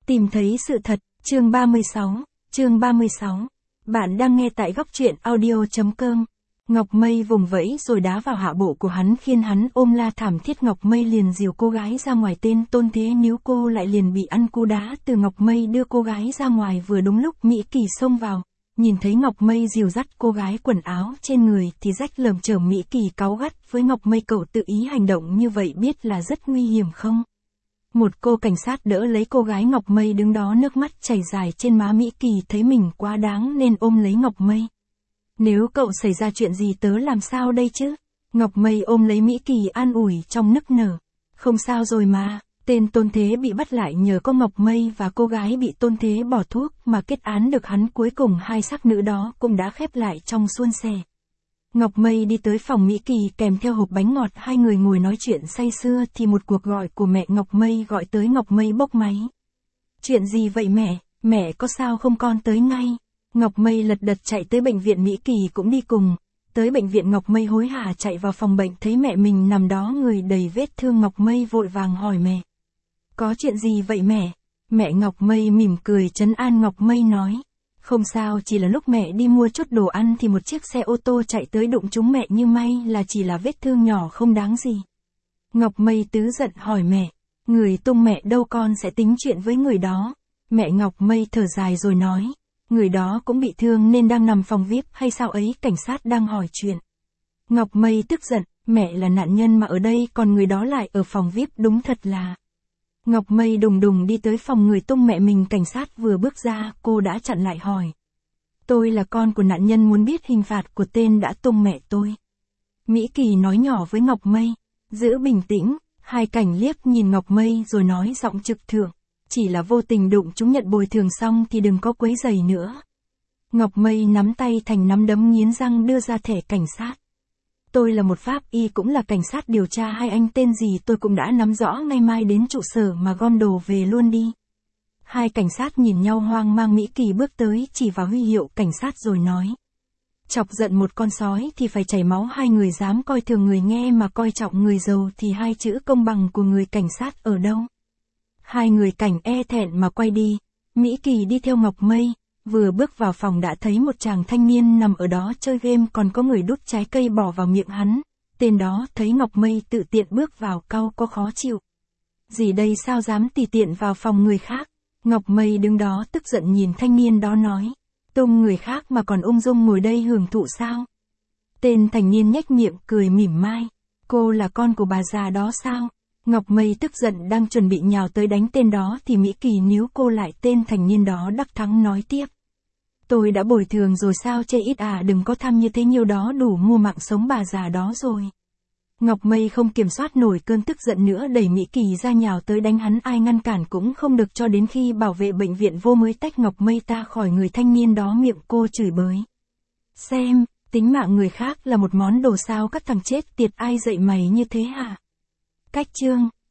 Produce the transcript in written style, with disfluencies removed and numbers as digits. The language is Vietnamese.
Tìm thấy sự thật, chương 36. Bạn đang nghe tại góc truyện audio.com. Ngọc Mây vùng vẫy rồi đá vào hạ bộ của hắn khiến hắn ôm la thảm thiết. Ngọc Mây liền dìu cô gái ra ngoài. Tên Tôn Thế níu cô lại liền bị ăn cú đá từ Ngọc Mây đưa cô gái ra ngoài. Vừa đúng lúc Mỹ Kỳ xông vào, nhìn thấy Ngọc Mây dìu dắt cô gái quần áo trên người thì rách lởm chởm. Mỹ Kỳ cáu gắt với Ngọc Mây, cậu tự ý hành động như vậy biết là rất nguy hiểm không? Một cô cảnh sát đỡ lấy cô gái. Ngọc Mây đứng đó nước mắt chảy dài trên má. Mỹ Kỳ thấy mình quá đáng nên ôm lấy Ngọc Mây. Nếu cậu xảy ra chuyện gì tớ làm sao đây chứ? Ngọc Mây ôm lấy Mỹ Kỳ an ủi trong nức nở. Không sao rồi mà. Tên Tôn Thế bị bắt lại nhờ có Ngọc Mây và cô gái bị Tôn Thế bỏ thuốc mà kết án được hắn. Cuối cùng hai sắc nữ đó cũng đã khép lại trong suôn sẻ. Ngọc Mây đi tới phòng Mỹ Kỳ kèm theo hộp bánh ngọt. Hai người ngồi nói chuyện say sưa thì một cuộc gọi của mẹ Ngọc Mây gọi tới. Ngọc Mây bốc máy. Chuyện gì vậy mẹ? Mẹ có sao không, con tới ngay. Ngọc Mây lật đật chạy tới bệnh viện. Mỹ Kỳ cũng đi cùng. Tới bệnh viện Ngọc Mây hối hả chạy vào phòng bệnh thấy mẹ mình nằm đó người đầy vết thương. Ngọc Mây vội vàng hỏi mẹ. Có chuyện gì vậy mẹ? Mẹ Ngọc Mây mỉm cười trấn an. Ngọc Mây nói. Không sao, chỉ là lúc mẹ đi mua chút đồ ăn thì một chiếc xe ô tô chạy tới đụng trúng mẹ, như may là chỉ là vết thương nhỏ không đáng gì. Ngọc Mây tứ giận hỏi mẹ. Người tung mẹ đâu, con sẽ tính chuyện với người đó. Mẹ Ngọc Mây thở dài rồi nói. Người đó cũng bị thương nên đang nằm phòng VIP hay sao ấy? Cảnh sát đang hỏi chuyện. Ngọc Mây tức giận. Mẹ là nạn nhân mà ở đây còn người đó lại ở phòng VIP, đúng thật là... Ngọc Mây đùng đùng đi tới phòng người tung mẹ mình. Cảnh sát vừa bước ra, cô đã chặn lại hỏi. Tôi là con của nạn nhân, muốn biết hình phạt của tên đã tung mẹ tôi. Mỹ Kỳ nói nhỏ với Ngọc Mây. Giữ bình tĩnh. Hai cảnh liếc nhìn Ngọc Mây rồi nói giọng trực thượng. Chỉ là vô tình đụng chúng, nhận bồi thường xong thì đừng có quấy rầy nữa. Ngọc Mây nắm tay thành nắm đấm nghiến răng đưa ra thẻ cảnh sát. Tôi là một pháp y cũng là cảnh sát điều tra, hai anh tên gì tôi cũng đã nắm rõ, ngày mai đến trụ sở mà gom đồ về luôn đi. Hai cảnh sát nhìn nhau hoang mang. Mỹ Kỳ bước tới chỉ vào huy hiệu cảnh sát rồi nói. Chọc giận một con sói thì phải chảy máu. Hai người dám coi thường người nghe mà coi trọng người giàu thì hai chữ công bằng của người cảnh sát ở đâu? Hai người cảnh e thẹn mà quay đi. Mỹ Kỳ đi theo Ngọc Mây. Vừa bước vào phòng đã thấy một chàng thanh niên nằm ở đó chơi game, còn có người đút trái cây bỏ vào miệng hắn. Tên đó thấy Ngọc Mây tự tiện bước vào cau có khó chịu. Gì đây, sao dám tùy tiện vào phòng người khác? Ngọc Mây đứng đó tức giận nhìn thanh niên đó nói. Tung người khác mà còn ung dung ngồi đây hưởng thụ sao? Tên thanh niên nhếch miệng cười mỉm mai. Cô là con của bà già đó sao? Ngọc Mây tức giận đang chuẩn bị nhào tới đánh tên đó thì Mỹ Kỳ níu cô lại. Tên thanh niên đó đắc thắng nói tiếp. Tôi đã bồi thường rồi sao chê ít à, đừng có tham như thế, nhiều đó đủ mua mạng sống bà già đó rồi. Ngọc Mây không kiểm soát nổi cơn tức giận nữa, đẩy Mỹ Kỳ ra nhào tới đánh hắn, ai ngăn cản cũng không được, cho đến khi bảo vệ bệnh viện vô mới tách Ngọc Mây ta khỏi người thanh niên đó. Miệng cô chửi bới. Xem, tính mạng người khác là một món đồ sao, các thằng chết tiệt, ai dạy mày như thế hả? Cách chương